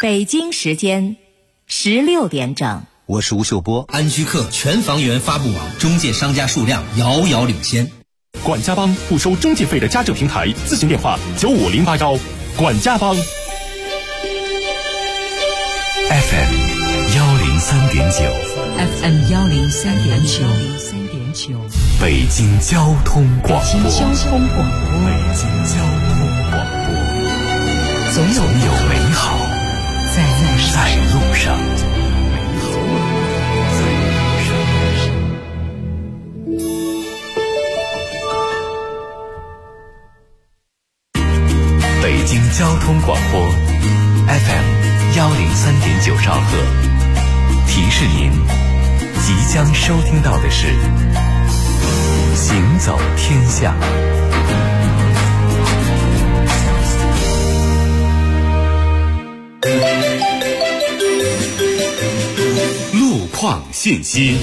北京时间16点整。 我是吴秀波。 安居客全房源发布网中介商家数量遥遥领先。 管家帮不收中介费的家政平台，咨询电话95081。管家帮。 FM 103.9， 北京交通广播，总有美好在路上。北京交通广播 FM 103.9兆赫，提示您即将收听到的是行走天下。 路况信息。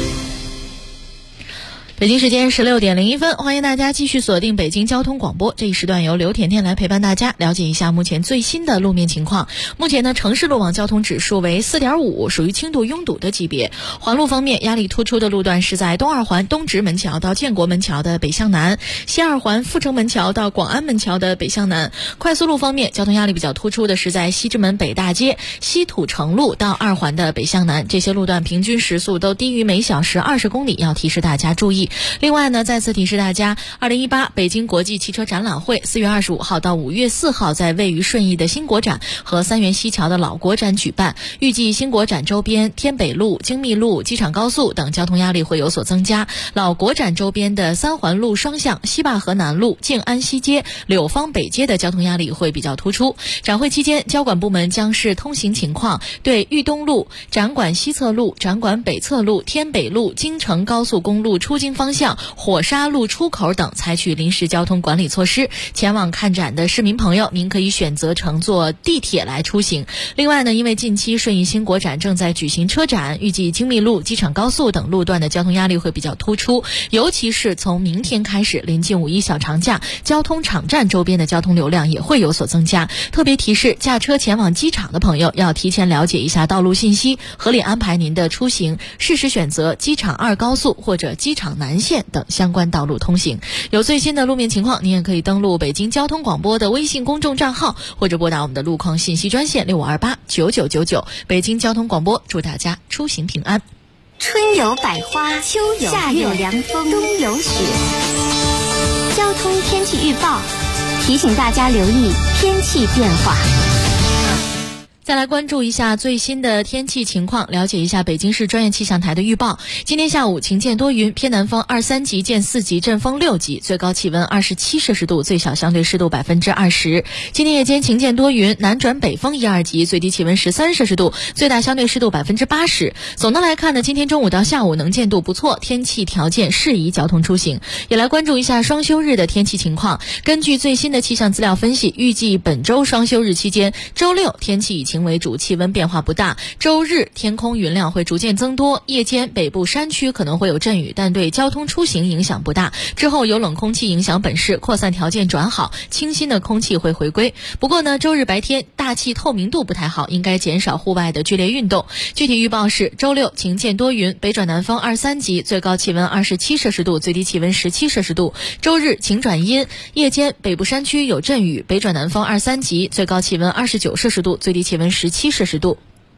北京时间16点01分，欢迎大家继续锁定北京交通广播。这一时段由刘甜甜来陪伴大家，了解一下目前最新的路面情况。目前呢，城市路网交通指数为 4.5， 属于轻度拥堵的级别。环路方面，压力突出的路段是在东二环东直门桥到建国门桥的北向南，西二环阜成门桥到广安门桥的北向南。快速路方面，交通压力比较突出的是在西直门北大街、西土城路到二环的北向南，这些路段平均时速都低于每小时20公里，要提示大家注意。另外呢，再次提示大家，2018北京国际汽车展览会4月25号到5月4号在位于顺义的新国展和三元西桥的老国展举办。预计新国展周边天北路、精密路、机场高速等交通压力会有所增加，老国展周边的三环路双向、西坝河南路、静安西街、柳芳北街的交通压力会比较突出。展会期间，交管部门将视通行情况，对豫东路、展馆西侧路、展馆北侧路、天北路、京承高速公路出京方向、火沙路出口等采取临时交通管理措施。前往看展的市民朋友，您可以选择乘坐地铁来出行。另外呢，因为近期顺义新国展正在举行车展，预计精密路、机场高速等路段的交通压力会比较突出，尤其是从明天开始临近5·1小长假，交通场站周边的交通流量也会有所增加。特别提示驾车前往机场的朋友要提前了解一下道路信息，合理安排您的出行，适时选择机场2高速或者机场南线等相关道路通行。有最新的路面情况，您也可以登录北京交通广播的微信公众账号，或者拨打我们的路况信息专线65289999。北京交通广播祝大家出行平安。 春有百花，秋有夏有凉风，冬有雪。交通天气预报提醒大家留意天气变化。 再来关注一下最新的天气情况，了解一下北京市专业气象台的预报。今天下午晴见多云，偏南风2、3级见4级，阵风6级，最高气温27摄氏度，最小相对湿度20%。今天夜间晴见多云，南转北风1、2级，最低气温13摄氏度，最大相对湿度80%。总的来看呢，今天中午到下午能见度不错，天气条件适宜交通出行。也来关注一下双休日的天气情况。根据最新的气象资料分析，预计本周双休日期间，周六天气以晴为主，气温变化不大。周日天空云量会逐渐增多，夜间北部山区可能会有阵雨，但对交通出行影响不大。之后有冷空气影响本市，扩散条件转好，清新的空气会回归。不过呢，周日白天大气透明度不太好，应该减少户外的剧烈运动。具体预报是周六晴见多云，北转南风2、3级，最高气温27摄氏度，最低气温17摄氏度。周日晴转阴，夜间北部山区有阵雨，北转南风2、3级，最高气温29摄氏度，最低气温17摄氏度。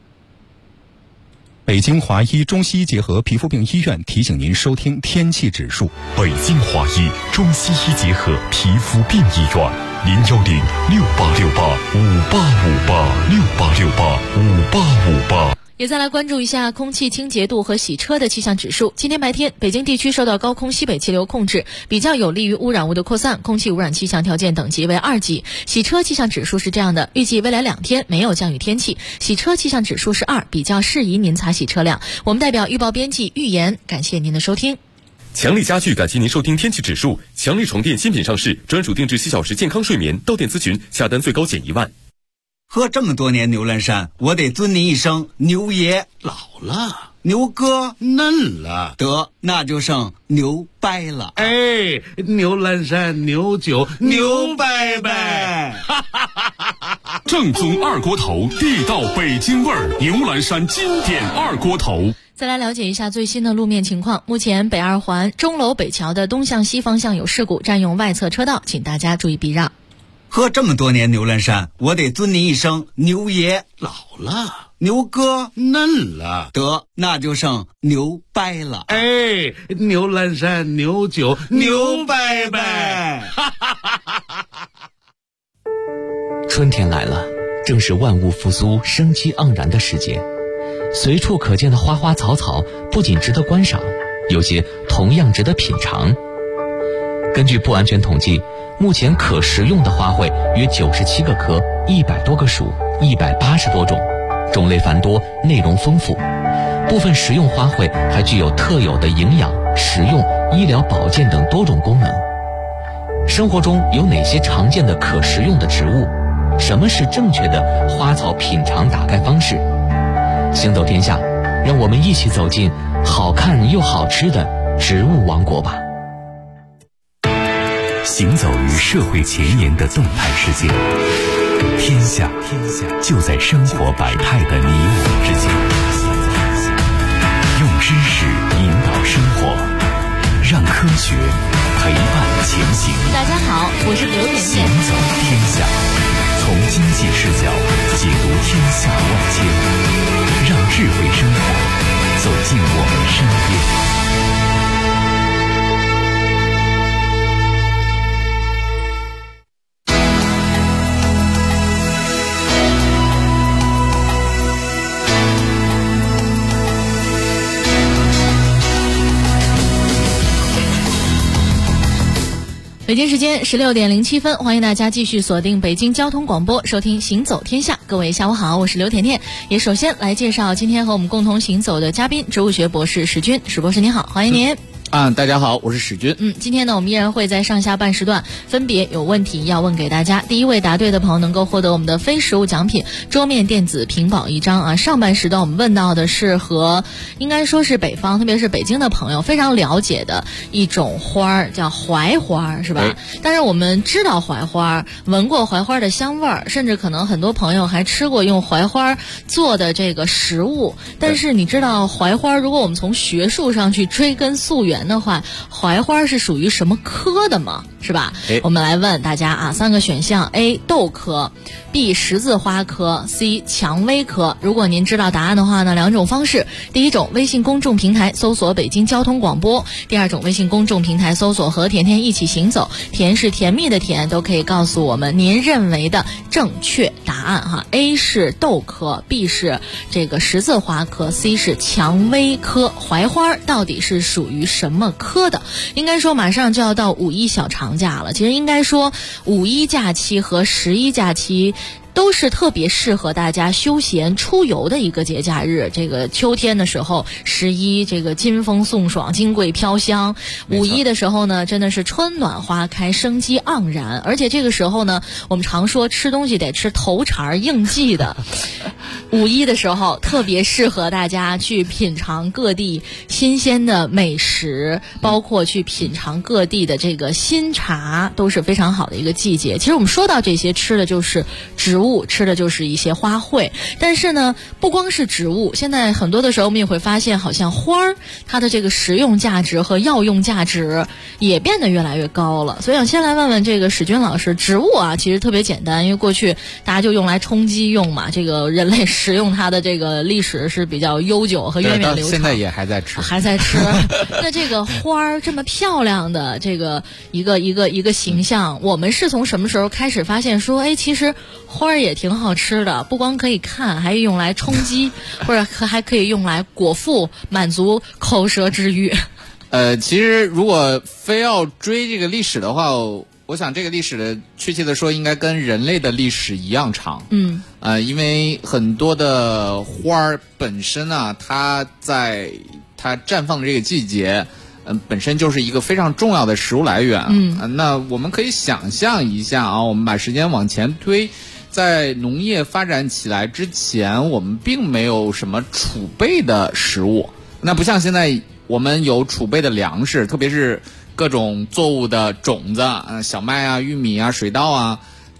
北京华医中西医结合皮肤病医院提醒您收听天气指数。 北京华医中西医结合皮肤病医院，010-6868-5858，6868-5858。 也再来关注一下空气清洁度和洗车的气象指数。今天白天，北京地区受到高空西北气流控制，比较有利于污染物的扩散，空气污染气象条件等级为2级。洗车气象指数是这样的，预计未来2天没有降雨天气，洗车气象指数是2，比较适宜您擦洗车辆。我们代表预报编辑预言，感谢您的收听。 强力家具感谢您收听天气指数。强力床垫新品上市，专属定制7小时健康睡眠，到店咨询，下单最高减1万。 喝这么多年牛栏山，我得尊您一声牛爷。 老了， 牛哥嫩了， 得那就剩牛掰了。 哎，牛栏山牛酒牛掰掰。 正宗二锅头，地道北京味儿，牛栏山经典二锅头。 再来了解一下最新的路面情况。目前北二环钟楼北桥的东向西方向有事故，占用外侧车道，请大家注意避让。 喝这么多年牛栏山，我得尊您一声牛爷。 老了， 牛哥嫩了， 得那就剩牛掰了。 哎，牛栏山牛酒牛掰掰。 春天来了，正是万物复苏、生机盎然的时节。随处可见的花花草草不仅值得观赏，有些同样值得品尝。根据不完全统计，目前可食用的花卉约97个科，100多个属，180多种，种类繁多，内容丰富。部分食用花卉还具有特有的营养、食用、医疗保健等多种功能。生活中有哪些常见的可食用的植物？什么是正确的花草品尝打开方式？行走天下，让我们一起走进好看又好吃的植物王国吧。 行走于社会前沿的动态世界，天下就在生活百态的你我之间。用知识引导生活，让科学陪伴前行。 大家好，我是刘点点。 行走天下，从经济视角解读天下万千，让智慧生活走进我们身边。 北京时间16点07分，欢迎大家继续锁定北京交通广播，收听行走天下。各位下午好，我是刘甜甜。也首先来介绍今天和我们共同行走的嘉宾，植物学博士史军。史博士您好，欢迎您。 大家好，我是史军。 今天呢，我们依然会在上下半时段分别有问题要问给大家。第一位答对的朋友能够获得我们的非实物奖品桌面电子屏保1张啊。上半时段我们问到的是和应该说是北方，特别是北京的朋友非常了解的一种花儿，叫槐花，是吧？但是我们知道槐花，闻过槐花的香味儿，甚至可能很多朋友还吃过用槐花做的这个食物。但是你知道槐花，如果我们从学术上去追根溯源的话，槐花是属于什么科的吗？是吧？我们来问大家啊，3个选项 ：A. 豆科 ，B. 十字花科 ，C. 蔷薇科。如果您知道答案的话呢，2种方式：第一种，微信公众平台搜索北京交通广播；第二种，微信公众平台搜索和甜甜一起行走，甜是甜蜜的甜，都可以告诉我们您认为的正确答案哈。A 是豆科 ，B 是这个十字花科 ，C 是蔷薇科。槐花到底是属于什么科的？应该说马上就要到五一小长假了，其实应该说五一假期和11假期都是特别适合大家休闲出游的一个节假日。这个秋天的时候，11这个金风送爽，金桂飘香；五一的时候呢，真的是春暖花开，生机盎然。而且这个时候呢，我们常说吃东西得吃头茬应季的。五一的时候特别适合大家去品尝各地新鲜的美食，包括去品尝各地的这个新茶，都是非常好的一个季节。其实我们说到这些，吃的就是植物，吃的就是一些花卉。但是呢，不光是植物，现在很多的时候我们也会发现，好像花儿它的这个实用价值和药用价值也变得越来越高了。所以想先来问问这个史军老师，植物啊其实特别简单，因为过去大家就用来充饥用嘛，这个人类食用它的这个历史是比较悠久和源远流长， 现在也还在吃。 那这个花儿这么漂亮的这个一个形象，我们是从什么时候开始发现说，哎，其实花儿也挺好吃的，不光可以看，还用来充饥，或者还可以用来果腹，满足口舌之欲。 其实如果非要追这个历史的话，我想这个历史的确切的说，应该跟人类的历史一样长。因为很多的花儿本身啊，它在它绽放的这个季节，本身就是一个非常重要的食物来源。那我们可以想象一下啊，我们把时间往前推，在农业发展起来之前，我们并没有什么储备的食物。那不像现在，我们有储备的粮食，特别是各种作物的种子，小麦啊、玉米啊、水稻啊。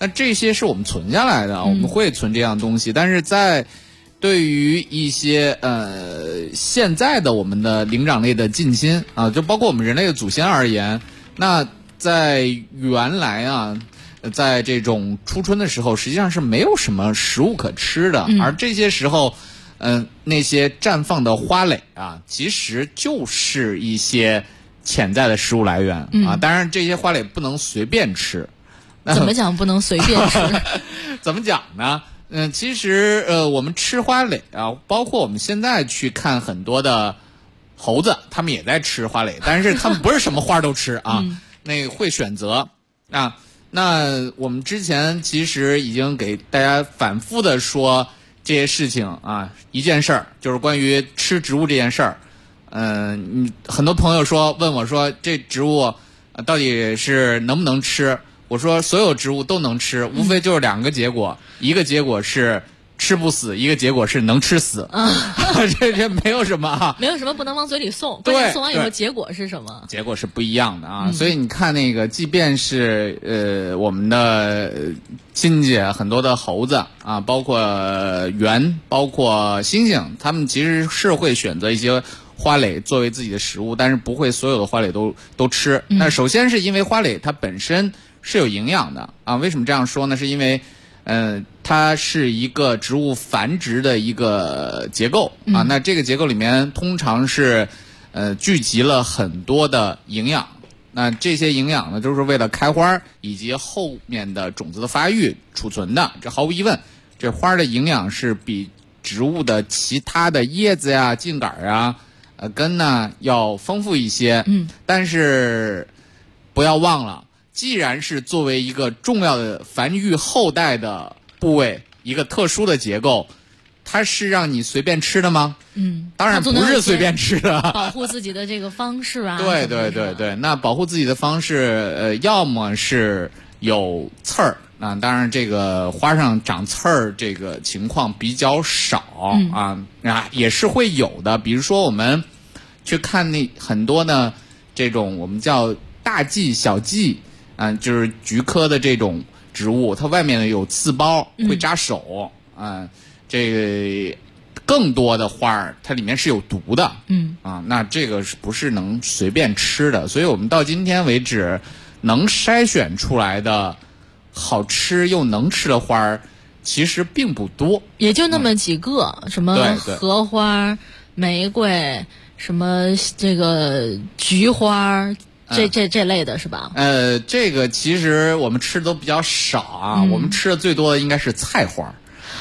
那这些是我们存下来的，我们会存这样东西，但是在对于一些现在的我们的灵长类的近亲啊，就包括我们人类的祖先而言，那在原来啊，在这种初春的时候，实际上是没有什么食物可吃的，而这些时候，那些绽放的花蕾啊，其实就是一些潜在的食物来源啊。当然，这些花蕾不能随便吃。 怎么讲不能随便吃？ 怎么讲呢？其实我们吃花蕾啊，包括我们现在去看很多的猴子，他们也在吃花蕾，但是他们不是什么花都吃啊，那个会选择啊。那我们之前其实已经给大家反复的说这些事情啊，一件事儿就是关于吃植物这件事儿。很多朋友问我说，这植物到底是能不能吃？我说所有植物都能吃，无非就是两个结果，一个结果是吃不死，一个结果是能吃死。这没有什么啊， 没有什么不能往嘴里送，关键送完以后结果是什么？ 结果是不一样的啊。所以你看那个，即便是我们的亲戚很多的猴子啊，包括猿，包括猩猩，他们其实是会选择一些花蕾作为自己的食物，但是不会所有的花蕾都吃。那首先是因为花蕾它本身是有营养的啊。为什么这样说呢？是因为它是一个植物繁殖的一个结构啊。那这个结构里面通常是聚集了很多的营养。那这些营养呢，就是为了开花以及后面的种子的发育储存的。这毫无疑问，这花的营养是比植物的其他的叶子呀、茎秆啊、根呢要丰富一些。但是不要忘了，既然是作为一个重要的繁育后代的部位，一个特殊的结构，它是让你随便吃的吗？当然不是随便吃的。 保护自己的这个方式啊。 对，那保护自己的方式，要么是有刺儿啊，当然这个花上长刺儿这个情况比较少也是会有的。比如说我们去看那很多的这种我们叫大戟、小戟就是菊科的这种植物，它外面有刺包，会扎手这个更多的花儿它里面是有毒的。那这个是不是能随便吃的？所以我们到今天为止能筛选出来的好吃又能吃的花儿其实并不多， 也就那么几个，什么荷花、玫瑰，什么这个菊花，这类的是吧？ 这个其实我们吃的都比较少啊，我们吃的最多的应该是菜花。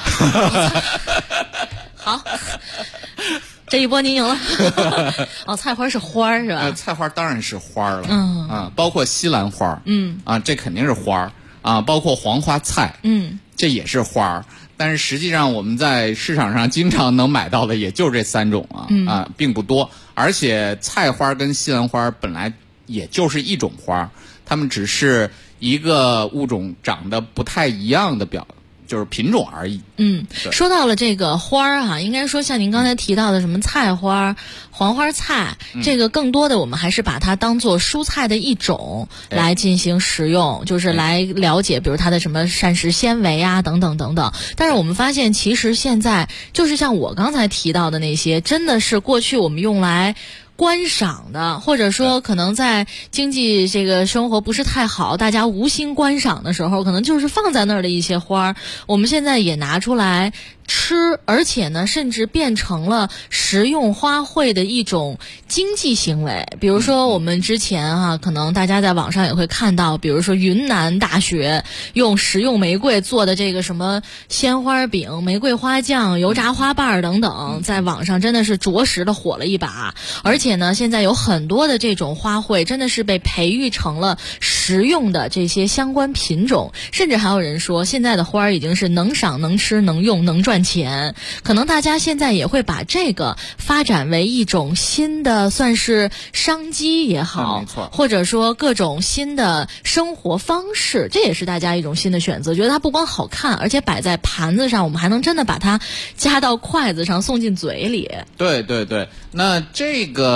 好，这一波您赢了。菜花是花是吧？ 菜花当然是花了。包括西兰花。这肯定是花啊，包括黄花菜。这也是花。但是实际上我们在市场上经常能买到的也就是这3种并不多。而且菜花跟西兰花本来也就是一种花，它们只是一个物种长得不太一样的就是品种而已。 说到了这个花儿应该说像您刚才提到的什么菜花、黄花菜，这个更多的我们还是把它当做蔬菜的一种来进行食用，就是来了解比如它的什么膳食纤维啊等等等等。但是我们发现其实现在就是像我刚才提到的那些，真的是过去我们用来观赏的，或者说可能在经济这个生活不是太好，大家无心观赏的时候，可能就是放在那儿的一些花，我们现在也拿出来吃，而且呢甚至变成了食用花卉的一种经济行为。比如说我们之前可能大家在网上也会看到，比如说云南大学用食用玫瑰做的这个什么鲜花饼、玫瑰花酱、油炸花瓣等等，在网上真的是着实的火了一把。而且呢现在有很多的这种花卉真的是被培育成了食用的这些相关品种，甚至还有人说现在的花已经是能赏能吃能用能赚钱。可能大家现在也会把这个发展为一种新的算是商机也好，或者说各种新的生活方式，这也是大家一种新的选择，觉得它不光好看，而且摆在盘子上，我们还能真的把它夹到筷子上送进嘴里。 对，那这个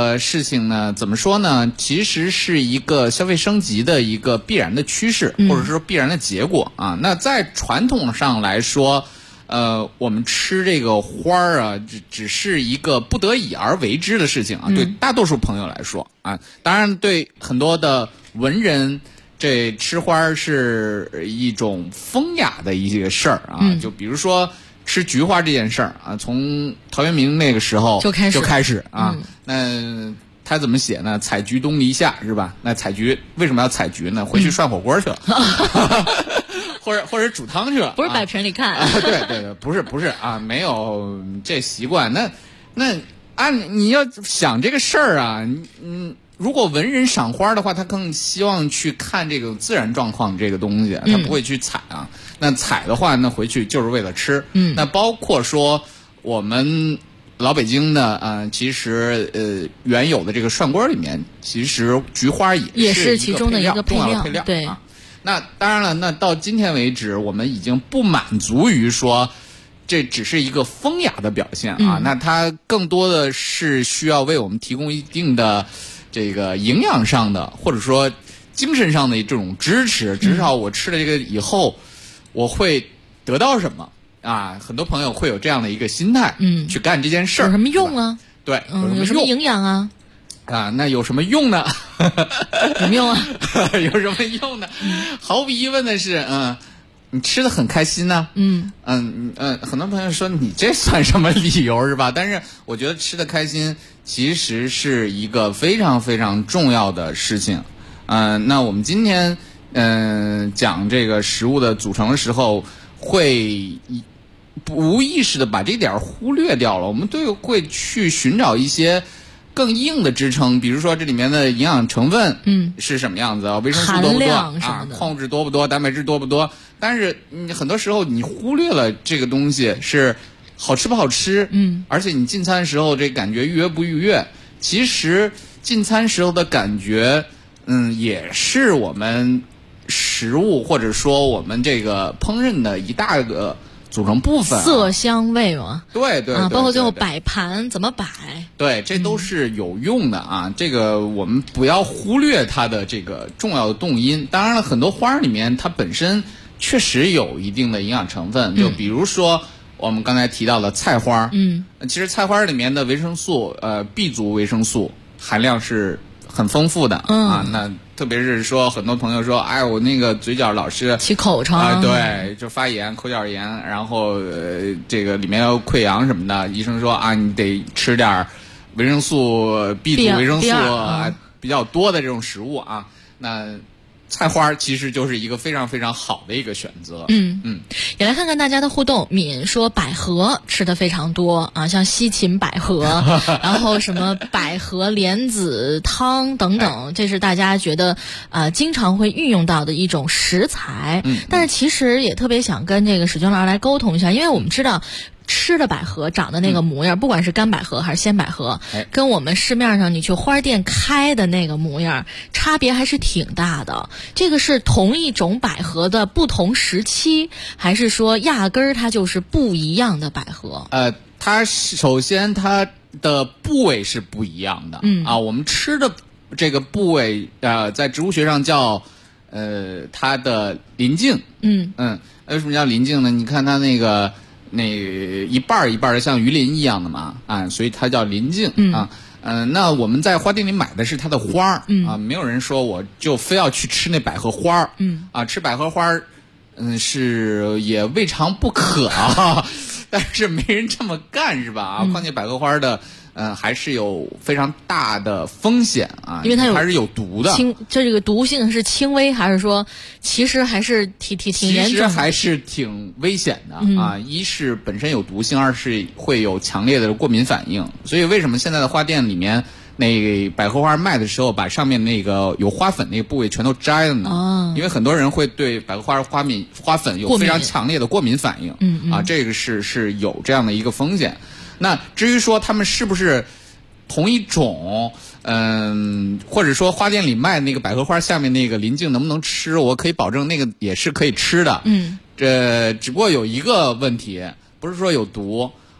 个事情呢，怎么说呢？其实是一个消费升级的一个必然的趋势，或者说必然的结果啊。那在传统上来说，我们吃这个花儿啊，只是一个不得已而为之的事情啊。对大多数朋友来说啊，当然对很多的文人，这吃花儿是一种风雅的一个事儿啊。就比如说吃菊花这件事儿啊，从陶渊明那个时候就开始啊。那他怎么写呢？采菊东篱下，是吧？那采菊为什么要采菊呢？回去涮火锅去了。或者煮汤去了， 不是摆盆里看。 对，不是啊，没有这习惯。那你要想这个事儿啊，如果文人赏花的话，他更希望去看这个自然状况这个东西，他不会去采啊。那采的话，那回去就是为了吃。那包括说我们老北京的其实原有的这个涮锅里面，其实菊花也是其中的一个重要的配料。对。那当然了，那到今天为止，我们已经不满足于说这只是一个风雅的表现啊。那它更多的是需要为我们提供一定的这个营养上的，或者说精神上的这种支持。至少我吃了这个以后，我会得到什么啊？很多朋友会有这样的一个心态，去干这件事儿。 有什么用啊？ 对， 有什么营养啊？ 那有什么用呢？ 有什么用啊？ 有什么用呢？毫无疑问的是，你吃的很开心呢。很多朋友说你这算什么理由是吧？但是我觉得吃的开心其实是一个非常非常重要的事情。那我们今天讲这个食物的组成的时候，会无意识的把这点忽略掉了。我们都会去寻找一些更硬的支撑，比如说这里面的营养成分是什么样子啊，维生素多不多啊，矿物质多不多，蛋白质多不多。但是很多时候你忽略了这个东西是好吃不好吃，而且你进餐的时候这感觉愉悦不愉悦。其实进餐时候的感觉也是我们食物或者说我们这个烹饪的一大个组成部分， 色香味嘛， 对， 包括最后摆盘怎么摆， 对，这都是有用的啊。这个我们不要忽略它的这个重要的动因。当然了，很多花里面它本身确实有一定的营养成分，就比如说我们刚才提到的菜花，其实菜花里面的维生素，B 族维生素含量是很丰富的啊。那特别是说很多朋友说，哎，我那个嘴角老是起口疮对，就发炎、口角炎，然后这个里面有溃疡什么的，医生说啊，你得吃点维生素 B 族维生素比较多的这种食物啊。那菜花其实就是一个非常非常好的一个选择。 也来看看大家的互动。敏说百合吃的非常多啊，像西芹百合，然后什么百合莲子汤等等，这是大家觉得经常会运用到的一种食材。但是其实也特别想跟这个史军老师来沟通一下，因为我们知道吃的百合长的那个模样，不管是干百合还是鲜百合，跟我们市面上你去花店开的那个模样差别还是挺大的。这个是同一种百合的不同时期，还是说压根儿它就是不一样的百合？ 它首先它的部位是不一样的。我们吃的这个部位在植物学上叫它的鳞茎。为什么叫鳞茎呢？你看它那个一半一半的像鱼鳞一样的嘛，所以它叫鳞茎啊。那我们在花店里买的是它的花没有人说我就非要去吃那百合花吃百合花是也未尝不可啊，但是没人这么干是吧？况且百合花的还是有非常大的风险啊， 因为它还是有毒的。 这个毒性是轻微，还是说其实还是挺严重的？ 其实还是挺危险的啊！一是本身有毒性，二是会有强烈的过敏反应。所以为什么现在的花店里面那百合花卖的时候，把上面那个有花粉那个部位全都摘了呢？因为很多人会对百合花花粉有非常强烈的过敏反应。这个是有这样的一个风险。那至于说他们是不是同一种，或者说花店里卖那个百合花下面那个鳞茎能不能吃？我可以保证那个也是可以吃的。这只不过有一个问题，不是说有毒，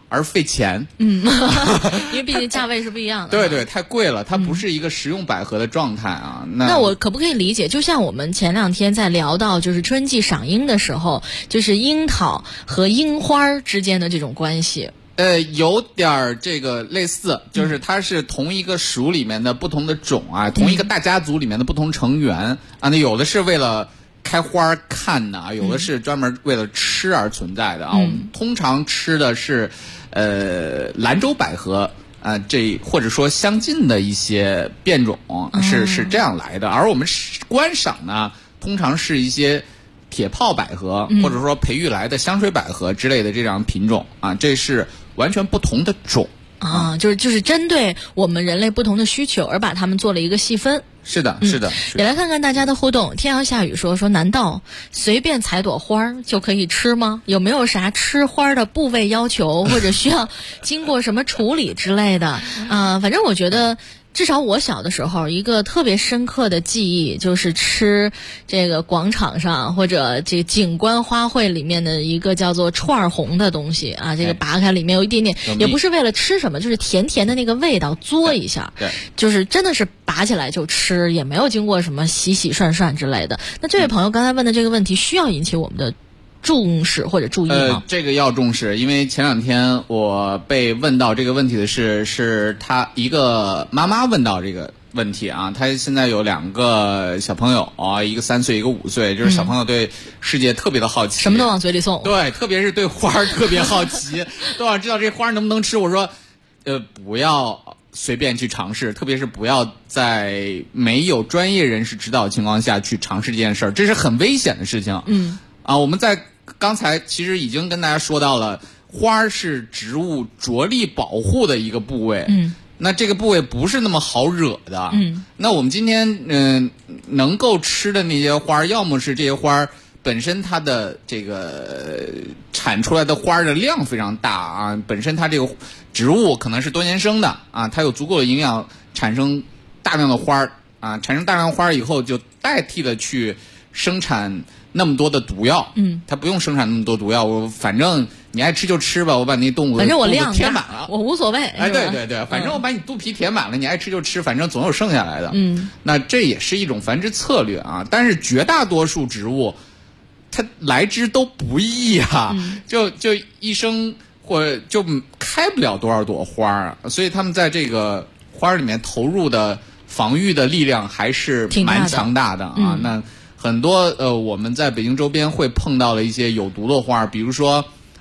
而费钱。 因为毕竟价位是不一样的。 对对，太贵了，它不是一个食用百合的状态啊。 那我可不可以理解，就像我们前2天在聊到就是春季赏樱的时候，就是樱桃和樱花之间的这种关系？ 有点这个类似，就是它是同一个属里面的不同的种啊，同一个大家族里面的不同成员啊。那有的是为了开花看的，有的是专门为了吃而存在的啊。我们通常吃的是兰州百合这或者说相近的一些变种是这样来的，而我们观赏呢，通常是一些铁炮百合，或者说培育来的香水百合之类的这样品种啊，这是完全不同的种啊，就是针对我们人类不同的需求而把它们做了一个细分。 是的，是的。 也来看看大家的互动。天要下雨说难道随便采朵花就可以吃吗？有没有啥吃花的部位要求，或者需要经过什么处理之类的？反正我觉得。至少我小的时候，一个特别深刻的记忆就是吃这个广场上或者这个景观花卉里面的一个叫做串红的东西啊，这个拔开里面有一点点，也不是为了吃什么，就是甜甜的那个味道嘬一下， 对， 就是真的是拔起来就吃，也没有经过什么洗洗涮涮之类的。那这位朋友刚才问的这个问题，需要引起我们的重视或者注意吗？ 这个要重视，因为前2天我被问到这个问题的是他一个妈妈问到这个问题啊，他现在有2个小朋友啊，一个3岁，一个5岁，就是小朋友对世界特别的好奇， 什么都往嘴里送， 对，特别是对花特别好奇，都想知道这花能不能吃。我说，不要随便去尝试，特别是不要在没有专业人士指导的情况下去尝试这件事儿，这是很危险的事情。我们在刚才其实已经跟大家说到了，花是植物着力保护的一个部位。那这个部位不是那么好惹的。那我们今天能够吃的那些花，要么是这些花本身它的这个产出来的花的量非常大啊，本身它这个植物可能是多年生的啊，它有足够的营养产生大量的花啊，产生大量花以后就代替的去生产那么多的毒药，它不用生产那么多毒药，我反正你爱吃就吃吧，我把那动物反正我量填满了， 我无所谓。 哎，对对对，反正我把你肚皮填满了，你爱吃就吃，反正总有剩下来的。那这也是一种繁殖策略啊，但是绝大多数植物它来之都不易啊，就一生或者就开不了多少朵花啊，所以他们在这个花里面投入的防御的力量还是蛮强大的啊。那很多我们在北京周边会碰到了一些有毒的花，比如说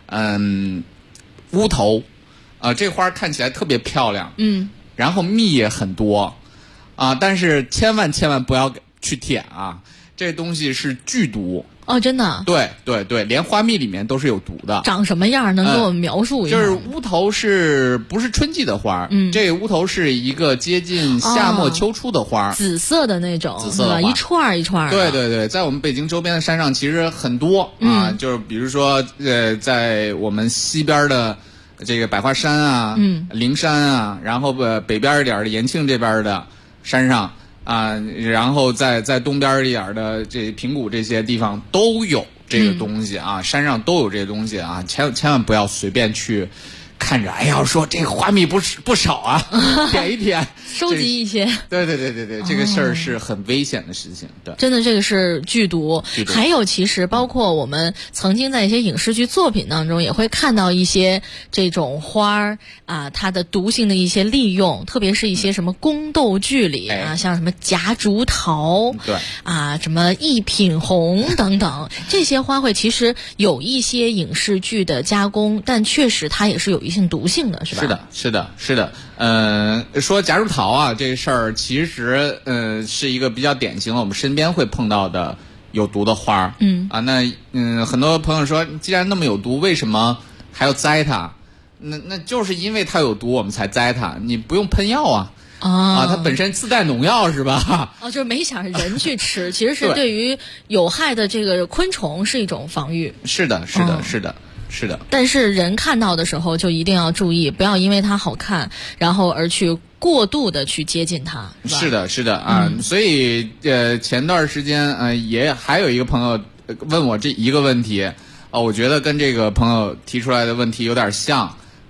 乌头这花看起来特别漂亮，然后蜜也很多啊，但是千万不要去舔啊，这东西是剧毒。 哦，真的？ 对对对，连花蜜里面都是有毒的。 长什么样能给我们描述一下？ 就是乌头不是春季的花？这乌头是一个接近夏末秋初的花， 紫色的那种， 紫色的一串一串的。 对对对，在我们北京周边的山上其实很多啊，就是比如说在我们西边的这个百花山啊，灵山啊，然后北边一点的延庆这边的山上。然后在东边一点的这平谷这些地方都有这个东西啊，山上都有这些东西啊，千万不要随便去看着，哎呀，说这个花蜜不少啊，舔一舔， 收集一些。 对，这个事儿是很危险的事情。对， 真的这个是剧毒。还有其实包括我们曾经在一些影视剧作品当中也会看到一些这种花儿啊，它的毒性的一些利用，特别是一些什么宫斗剧里啊，像什么夹竹桃， 对啊，什么一品红等等，这些花卉其实有一些影视剧的加工，但确实它也是有一性毒性的，是吧？ 是的。说夹竹桃啊，这事儿其实是一个比较典型的，我们身边会碰到的有毒的花。很多朋友说，既然那么有毒，为什么还要栽它？那就是因为它有毒，我们才栽它。你不用喷药啊。它本身自带农药是吧？ 就是没想人去吃，其实是对于有害的这个昆虫是一种防御。 是的。 但是人看到的时候就一定要注意，不要因为它好看，然后而去过度的去接近它。 是的啊，所以前段时间也还有一个朋友问我这一个问题我觉得跟这个朋友提出来的问题有点像。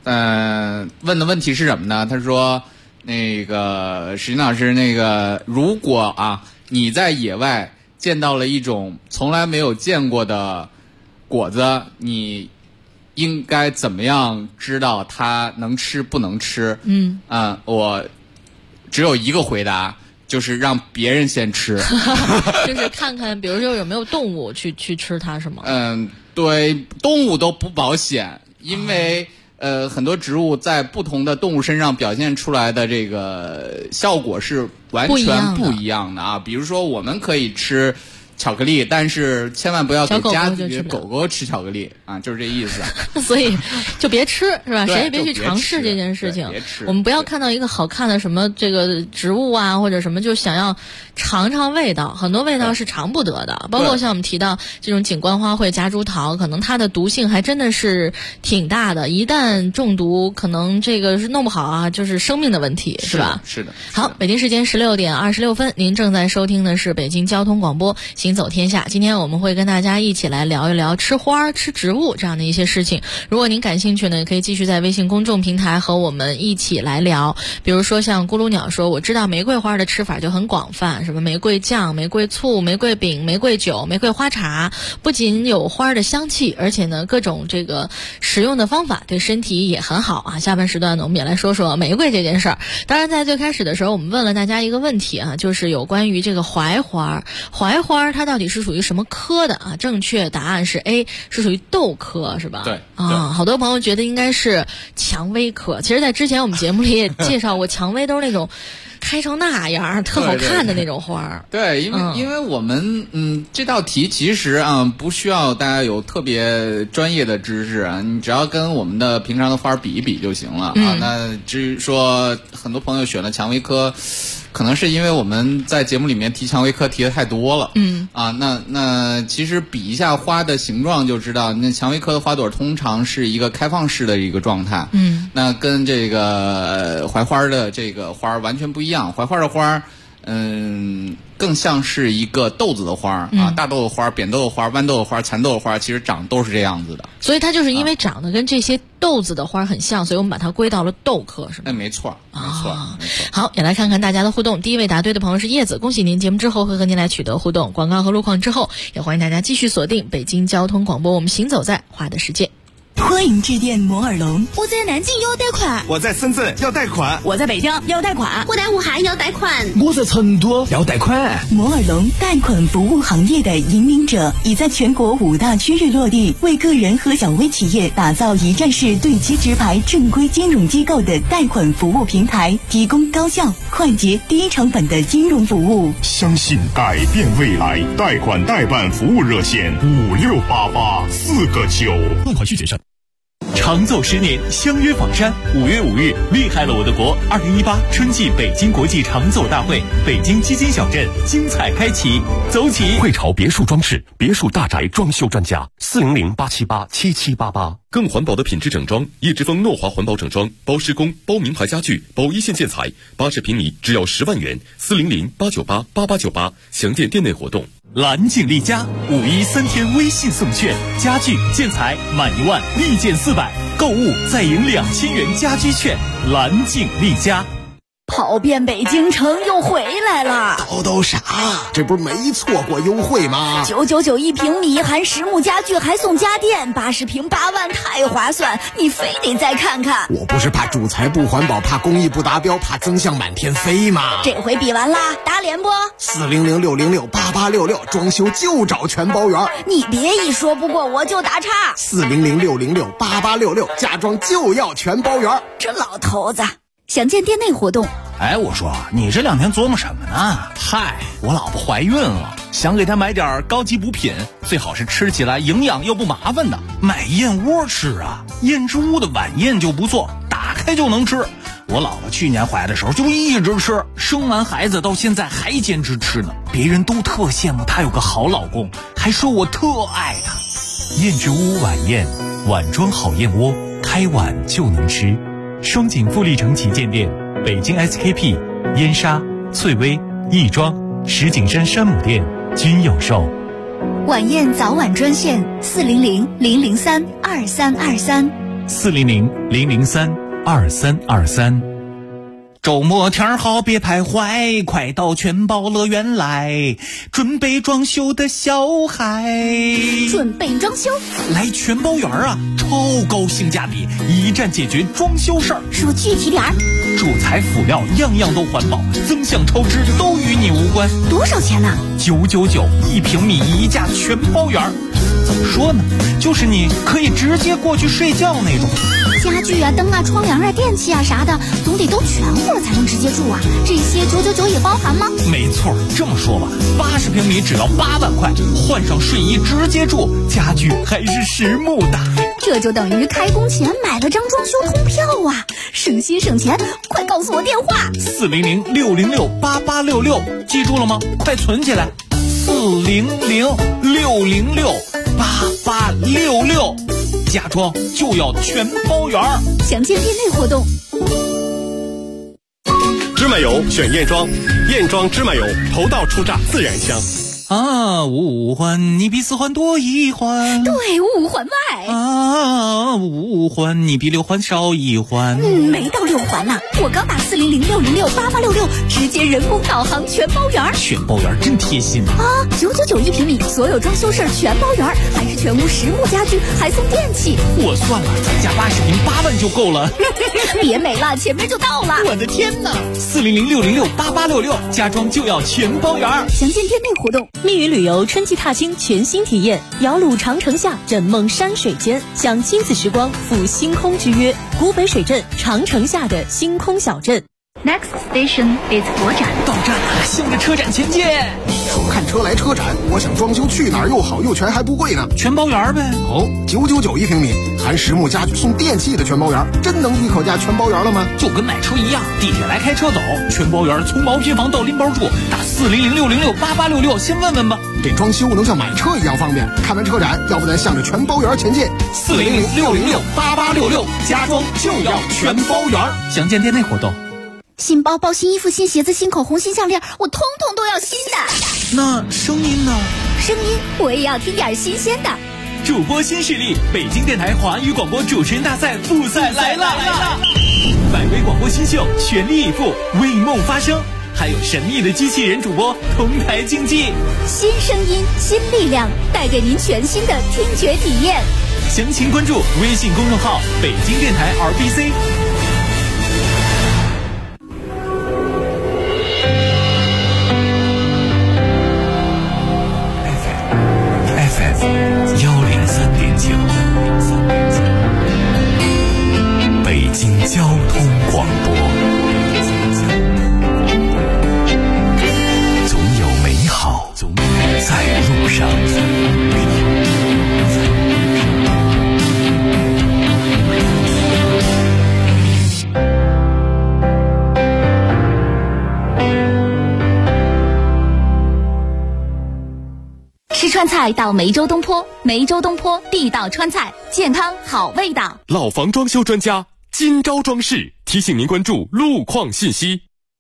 问的问题是什么呢？他说，那个石金老师，那个如果啊你在野外见到了一种从来没有见过的果子，你应该怎么样知道它能吃不能吃？我只有一个回答，就是让别人先吃。 就是看看，比如说有没有动物去吃它，是吗？ 对，动物都不保险，因为很多植物在不同的动物身上表现出来的这个效果是完全不一样的啊。比如说，我们可以吃巧克力，但是千万不要给家里狗狗吃巧克力啊，就是这意思。 所以就别吃，是吧？谁也别去尝试这件事情。我们不要看到一个好看的什么这个植物啊，或者什么就想要尝尝味道，很多味道是尝不得的。包括像我们提到这种景观花卉夹竹桃，可能它的毒性还真的是挺大的，一旦中毒，可能这个是弄不好啊，就是生命的问题，是吧？ 是的。 好，北京时间16点26分，您正在收听的是北京交通广播行走天下。今天我们会跟大家一起来聊一聊吃花、吃植物这样的一些事情。如果您感兴趣呢，也可以继续在微信公众平台和我们一起来聊。比如说像咕噜鸟说，我知道玫瑰花的吃法就很广泛，什么玫瑰酱、玫瑰醋、玫瑰饼、玫瑰酒、玫瑰花茶，不仅有花的香气，而且呢各种这个食用的方法对身体也很好啊。下半时段呢，我们也来说说玫瑰这件事儿。当然在最开始的时候，我们问了大家一个问题啊，就是有关于这个槐花它到底是属于什么科的啊？正确答案是 A， 是属于豆科，是吧？ 对啊，好多朋友觉得应该是蔷薇科。其实在之前我们节目里也介绍过，蔷薇都是那种开成那样特好看的那种花。 对，因为我们这道题其实啊不需要大家有特别专业的知识啊，你只要跟我们的平常的花比一比就行了啊。那至于说很多朋友选了蔷薇科，可能是因为我们在节目里面提蔷薇科提的太多了。那其实比一下花的形状就知道，那蔷薇科的花朵通常是一个开放式的一个状态。那跟这个槐花的这个花完全不一样。槐花的花更像是一个豆子的花啊，大豆的花、扁豆的花、豌豆的花、蚕豆的花，其实长都是这样子的。 所以它就是因为长得跟这些豆子的花很像，所以我们把它归到了豆科，是吗？ 没错。 好，也来看看大家的互动。第一位答对的朋友是叶子，恭喜您！节目之后会和您来取得互动。广告和路况之后，也欢迎大家继续锁定北京交通广播，我们行走在花的世界。 欢迎致电摩尔龙。我在南京要贷款， 我在深圳要贷款， 我在北京要贷款， 我在武汉要贷款， 我在成都要贷款。 摩尔龙贷款服务行业的引领者，已在全国5大区域落地，为个人和小微企业打造一站式对接直排正规金融机构的贷款服务平台，提供高效、快捷、低成本的金融服务。 相信改变未来，贷款代办服务热线5688-4个9。 贷款需谨慎。 长走10年，相约访山。5月5日，厉害了我的国！2018春季北京国际长走大会，北京基金小镇精彩开启，走起！ 汇潮别墅装饰，别墅大宅装修专家，400-878-7788。更环保的品质整装，叶之峰诺华环保整装，包施工、包名牌家具、包一线建材，80平米只要10万元，400-898-8898。详见店内活动。 蓝景丽家513天微信送券，家具建材满1万立减400，购物再赢2000元家居券。蓝景丽家。 跑遍北京城又回来了， 叨啥？这不是没错过优惠吗 ？999一平米，含实木家具还送家电，80平8万，太划算！你非得再看看。 我不是怕主材不环保，怕工艺不达标，怕增项满天飞吗？ 这回比完啦，打脸不 ？400-606-8866，装修就找全包圆。 你别一说不过我就打岔。 400-606-8866，家装就要全包圆。 这老头子。详见店内活动。 哎，我说你这2天琢磨什么呢？嗨，我老婆怀孕了，想给她买点高级补品，最好是吃起来营养又不麻烦的。买燕窝吃啊，燕之屋的晚宴就不错，打开就能吃。我老婆去年怀的时候就一直吃，生完孩子到现在还坚持吃呢。别人都特羡慕她有个好老公，还说我特爱她。 燕之屋晚宴，碗装好燕窝，开碗就能吃。双井富力城旗舰店、北京 SKP、燕莎、翠微、亦庄、石景山山姆店均有售。 晚宴早晚专线400-003-2323。 400-003-2323。周末天好别徘徊，快到全宝乐园来，准备装修的小孩。 准备装修？ 来全宝园啊，超高性价比，一站解决装修事儿。 说具体点儿。 主材辅料样样都环保，增项超支都与你无关。 多少钱呢 ？999，1平米一价全包园。怎么说呢？就是你可以直接过去睡觉那种。 家具啊、灯啊、窗帘啊、电器啊啥的，总得都全乎了才能直接住啊。这些999也包含吗？ 没错，这么说吧，80平米只要8万块，换上睡衣直接住，家具还是实木的。 这就等于开工前买了张装修通票啊！省心省钱，快告诉我电话 ！400-606-8866，记住了吗？快存起来！400-606-8866，家装就要全包圆。 详见店内活动。 芝麻油选燕庄，燕庄芝麻油头道初榨自然香。 五环你比4环多1环， 对，5环外。 5环你比6环少1环。 没到6环呢，我刚打400-606-8866，直接人工导航全包圆。 全包圆真贴心啊！9991平米，所有装修事儿全包圆，还是全屋实木家具，还送电器。 我算了，咱家80平8万就够了。 别美了，前面就到了。 我的天哪！400-606-8866，家装就要全包圆。 详见店内活动。 密云旅游春季踏青全新体验，摇橹长城下，枕梦山水间，享亲子时光，赴星空之约。古北水镇，长城下的星空小镇。 Next station is 国展。 到站了，向着车展前进。 说看车来车展，我想装修去哪儿又好又全还不贵呢？ 全包圆呗。 哦，9991平米，含实木家具送电器的全包圆，真能一口价全包圆了吗？ 就跟买车一样，地铁来开车走，全包圆从毛坯房到拎包住，打400-606-8866，先问问吧。 这装修能像买车一样方便。看完车展，要不咱向着全包圆前进。 400-606-8866，家装就要全包圆。详见店内活动。 新包包、新衣服、新鞋子、新口红、新项链，我通通都要新的。 那声音呢？ 声音我也要听点新鲜的。 主播新势力，北京电台华语广播主持人大赛复赛来了！100位广播新秀全力以赴，为梦发声，还有神秘的机器人主播同台竞技。 新声音，新力量，带给您全新的听觉体验。 详情关注微信公众号北京电台 RBC。 北京交通广播，总有美好在路上。 吃川菜到梅州东坡，梅州东坡地道川菜，健康好味道。 老房装修专家金招装饰提醒您关注路况信息。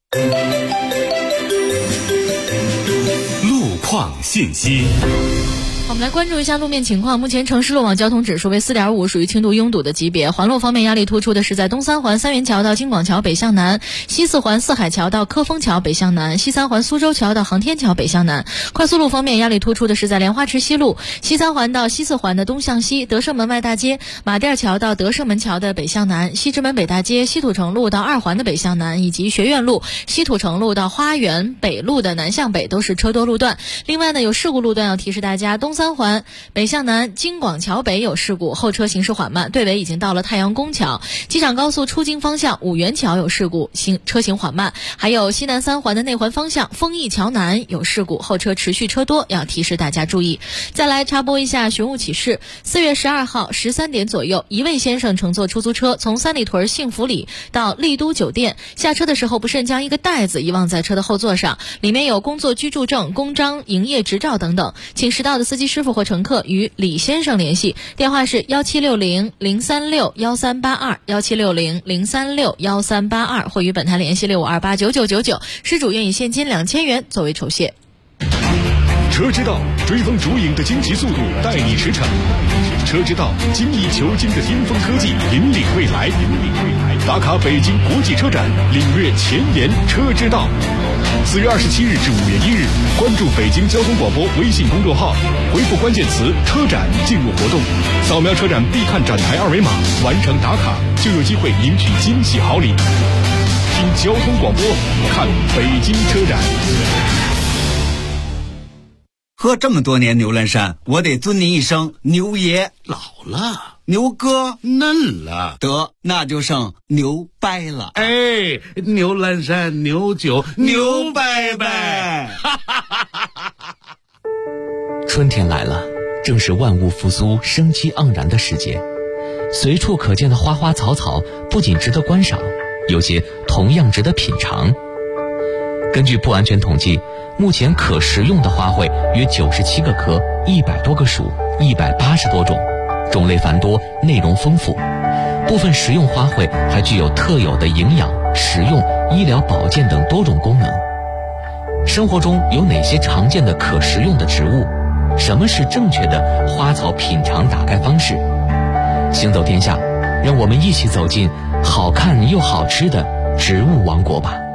路况信息。 我们来关注一下路面情况。目前城市路网交通指数为 4.5， 属于轻度拥堵的级别。环路方面，压力突出的是在东三环三元桥到京广桥北向南，西四环四海桥到科丰桥北向南，西三环苏州桥到航天桥北向南。快速路方面，压力突出的是在莲花池西路西三环到西四环的东向西，德胜门外大街马甸桥到德胜门桥的北向南，西直门北大街西土城路到二环的北向南，以及学院路西土城路到花园北路的南向北都是车多路段。另外呢，有事故路段要提示大家，东三环北向南京广桥北有事故，后车行驶缓慢，队尾已经到了太阳宫桥。机场高速出京方向五元桥有事故，车行缓慢。还有西南三环的内环方向丰益桥南有事故，后车持续车多，要提示大家注意。再来插播一下寻物启事。4月12号13点左右，一位先生乘坐出租车从三里屯幸福里到丽都酒店，下车的时候不慎将一个袋子遗忘在车的后座上，里面有工作居住证、公章、营业执照等等，请识到的司机师傅或乘客与李先生联系，电话是1760-036-1382 1760-036-1382，或与本台联系65289999，失主愿以现金2000元作为酬谢。 车之道，追风逐影的惊奇速度，带你驰骋。 车之道，精益求精的巅峰科技引领未来。打卡北京国际车展，领略前沿车之道。4月27日至5月1日，关注北京交通广播微信公众号，回复关键词“车展”进入活动，扫描车展必看展台二维码，完成打卡就有机会赢取惊喜好礼。听交通广播，看北京车展。 喝这么多年牛栏山，我得尊您一声牛爷。 老了， 牛哥嫩了， 得那就剩牛掰了。 哎，牛栏山牛酒牛掰掰。 春天来了，正是万物复苏、生机盎然的时节。随处可见的花花草草不仅值得观赏，有些同样值得品尝。根据不完全统计，目前可食用的花卉约97个科，100多个属，180多种，种类繁多，内容丰富。部分食用花卉还具有特有的营养、食用、医疗保健等多种功能。生活中有哪些常见的可食用的植物？什么是正确的花草品尝打开方式？行走天下，让我们一起走进好看又好吃的植物王国吧。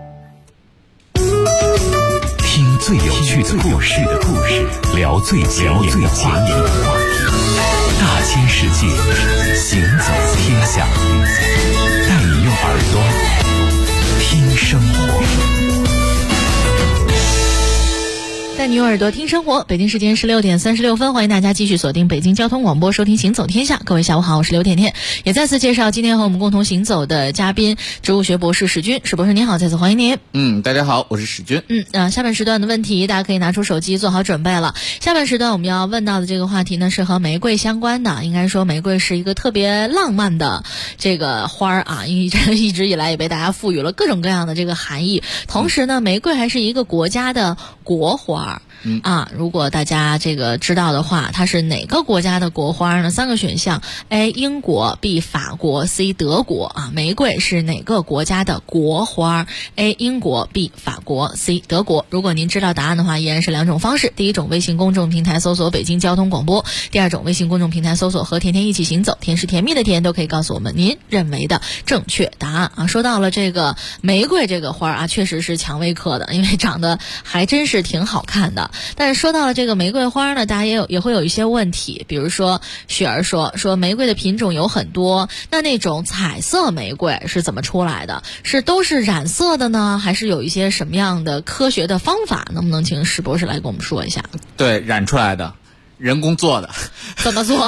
听最有趣的故事，聊最前沿的话题，大千世界，行走天下，带你用耳朵听生活。 带你用耳朵听生活。北京时间16点36分，欢迎大家继续锁定北京交通广播，收听行走天下。各位下午好，我是刘甜甜，也再次介绍今天和我们共同行走的嘉宾，植物学博士史军。史博士您好，再次欢迎您。 大家好，我是史军。 下半时段的问题大家可以拿出手机做好准备了。下半时段我们要问到的这个话题呢，是和玫瑰相关的。应该说玫瑰是一个特别浪漫的这个花儿啊，一直以来也被大家赋予了各种各样的这个含义。同时呢，玫瑰还是一个国家的国花。如果大家这个知道的话，它是哪个国家的国花呢？3个选项 ：A. 英国 B. 法国 C. 德国玫瑰是哪个国家的国花 ？A. 英国 B. 法国 C. 德国。如果您知道答案的话，依然是2种方式：第一种微信公众平台搜索北京交通广播；第二种微信公众平台搜索和甜甜一起行走，甜是甜蜜的甜，都可以告诉我们您认为的正确答案说到了这个玫瑰这个花确实是蔷薇科的，因为长得还真是挺好看的。但是说到了这个玫瑰花呢，大家也会有一些问题，比如说雪儿说玫瑰的品种有很多，那种彩色玫瑰是怎么出来的？都是染色的呢，还是有一些什么样的科学的方法？能不能请史博士来跟我们说一下？ 对，染出来的，人工做的。 怎么做？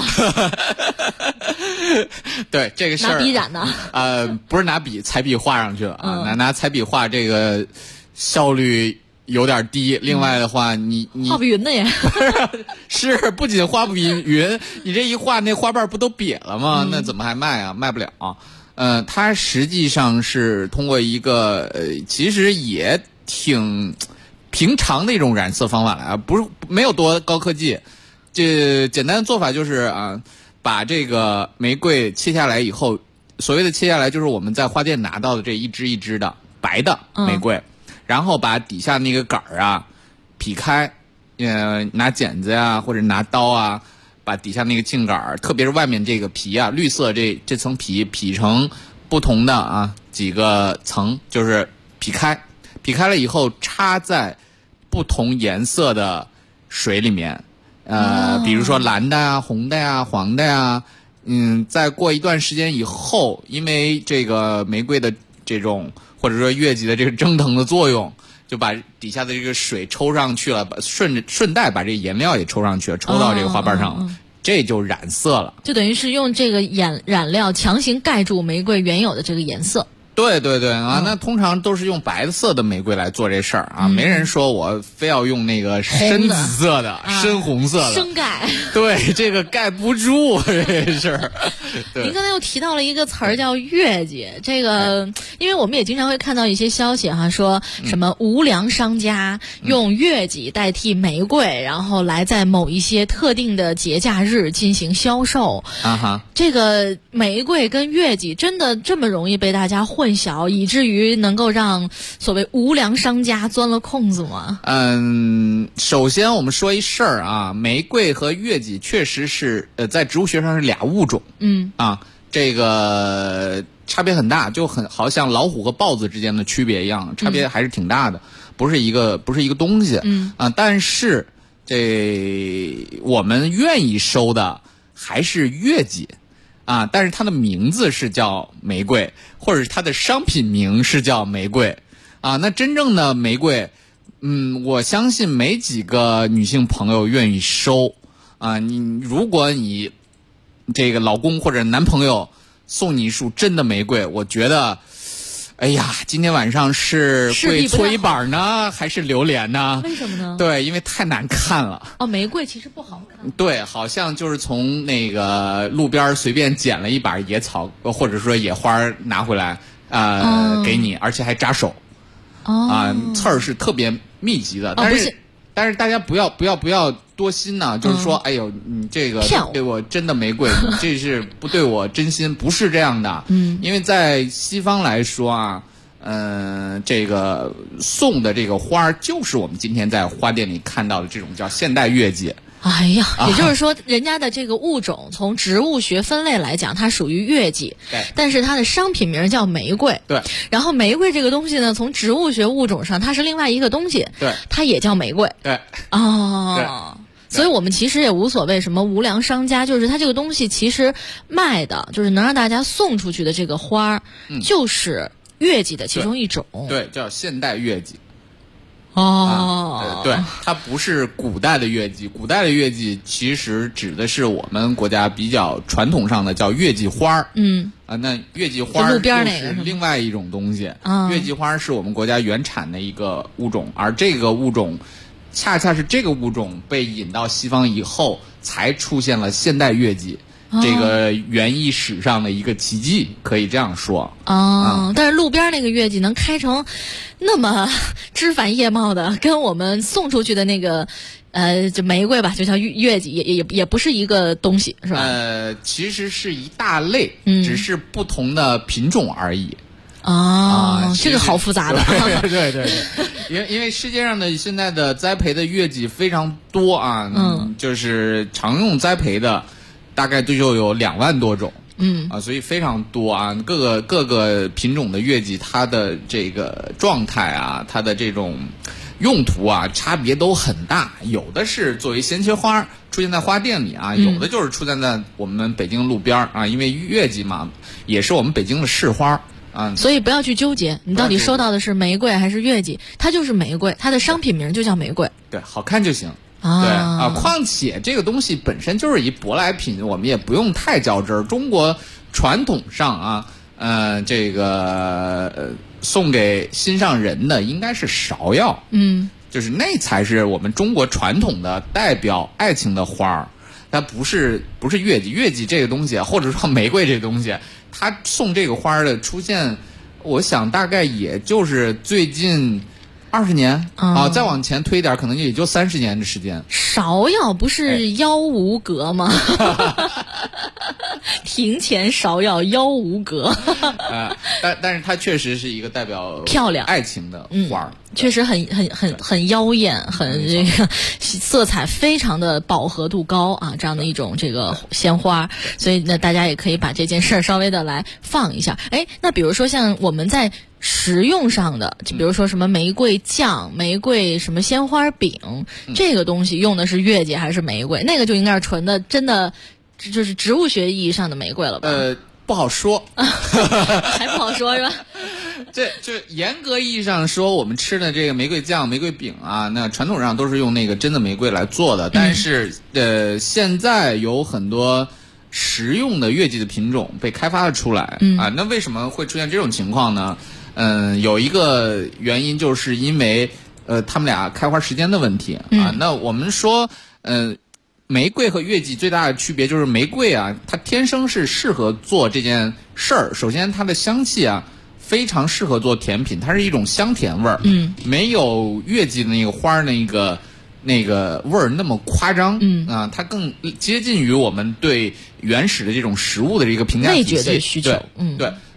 对，这个事儿拿笔染呢？ 不是拿笔，彩笔画上去了拿彩笔画这个效率有点低。另外的话，你画不匀的也是不仅画不匀，你这一画那花瓣不都瘪了吗？那怎么还卖啊？卖不了。它实际上是通过一个其实也挺平常的一种染色方法来不是没有多高科技。这简单的做法就是把这个玫瑰切下来以后，所谓的切下来就是我们在花店拿到的这一支一支的白的玫瑰。然后把底下那个杆儿劈开，拿剪子或者拿刀把底下那个茎杆儿，特别是外面这个皮绿色这层皮劈成不同的几个层，就是劈开了以后插在不同颜色的水里面，比如说蓝的红的黄的再过一段时间以后，因为这个玫瑰的这种或者说月季的这个蒸腾的作用，就把底下的这个水抽上去了，顺带把这个颜料也抽上去了，抽到这个花瓣上了，这就染色了。 就等于是用这个染料强行盖住玫瑰原有的这个颜色。 对那通常都是用白色的玫瑰来做这事儿没人说我非要用那个深紫色的、深红色的深盖。 对，这个盖不住这事儿。 您刚才又提到了一个词儿叫月季，这个因为我们也经常会看到一些消息说什么无良商家用月季代替玫瑰，然后来在某一些特定的节假日进行销售。这个玫瑰跟月季真的这么容易被大家混混淆，以至于能够让所谓无良商家钻了空子吗？ 首先我们说一事儿啊，玫瑰和月季确实是在植物学上是俩物种。这个差别很大，就好像老虎和豹子之间的区别一样，差别还是挺大的，不是一个东西。但是我们愿意收的还是月季啊，但是它的名字是叫玫瑰，或者是它的商品名是叫玫瑰啊。那真正的玫瑰，我相信没几个女性朋友愿意收啊。如果你这个老公或者男朋友送你一束真的玫瑰，我觉得，哎呀，今天晚上是跪搓衣板呢，还是榴莲呢？ 为什么呢？ 对，因为太难看了。 玫瑰其实不好看。 对，好像就是从那个路边随便捡了一把野草或者说野花拿回来给你，而且还扎手。刺儿是特别密集的，但是大家不要多心呐，就是说，哎呦，你这个对我真的玫瑰，你这是不对我真心，不是这样的。因为在西方来说啊，这个送的这个花就是我们今天在花店里看到的这种叫现代月季。 哎呀，也就是说，人家的这个物种从植物学分类来讲，它属于月季，但是它的商品名叫玫瑰。 对。 然后玫瑰这个东西呢，从植物学物种上，它是另外一个东西。 对。 它也叫玫瑰。 对。 所以我们其实也无所谓什么无良商家，就是它这个东西其实卖的，就是能让大家送出去的这个花，就是月季的其中一种。 对，叫现代月季。 对， 它不是古代的月季，古代的月季其实指的是我们国家比较传统上的叫月季花。那月季花是另外一种东西。月季花是我们国家原产的一个物种，而这个物种恰恰是这个物种被引到西方以后，才出现了现代月季。这个园艺史上的一个奇迹，可以这样说。 但是路边那个月季能开成那么枝繁叶茂的，跟我们送出去的那个就玫瑰吧，就叫月季，也不是一个东西，是吧？ 其实是一大类，只是不同的品种而已。 这个好复杂的。 对，因为世界上的现在的栽培的月季非常多啊，就是常用栽培的。大概就有2万多种，所以非常多啊。各个品种的月季，它的这个状态啊，它的这种用途啊，差别都很大。有的是作为鲜切花出现在花店里啊，有的就是出现在我们北京路边啊。因为月季嘛，也是我们北京的市花啊。 所以不要去纠结，你到底收到的是玫瑰还是月季，它就是玫瑰，它的商品名就叫玫瑰。 对，好看就行。对况且这个东西本身就是一舶来品，我们也不用太较真儿。中国传统上啊，这个送给心上人的应该是芍药，就是那才是我们中国传统的代表爱情的花儿。它不是月季，月季这个东西，或者说玫瑰这个东西，它送这个花的出现，我想大概也就是最近20年再往前推一点，可能也就30年的时间。 芍药不是腰无格吗？庭前芍药腰无格。 但是它确实是一个代表漂亮爱情的花， 确实很妖艳，很这个色彩非常的饱和度高啊，这样的一种这个鲜花。所以呢，大家也可以把这件事儿稍微的来放一下。那比如说像我们在食用上的，就比如说什么玫瑰酱、玫瑰什么鲜花饼，这个东西用的是月季还是玫瑰？那个就应该是纯的，真的就是植物学意义上的玫瑰了吧？ 不好说， 还不好说是吧？ 这就严格意义上说，我们吃的这个玫瑰酱、玫瑰饼啊，那传统上都是用那个真的玫瑰来做的。但是现在有很多食用的月季的品种被开发了出来啊。那为什么会出现这种情况呢？有一个原因就是因为他们俩开花时间的问题啊。那我们说玫瑰和月季最大的区别就是玫瑰啊，它天生是适合做这件事儿。首先它的香气啊非常适合做甜品，它是一种香甜味儿，没有月季的那个花那个味儿那么夸张，它更接近于我们对原始的这种食物的这个评价体系， 味觉的需求， 对。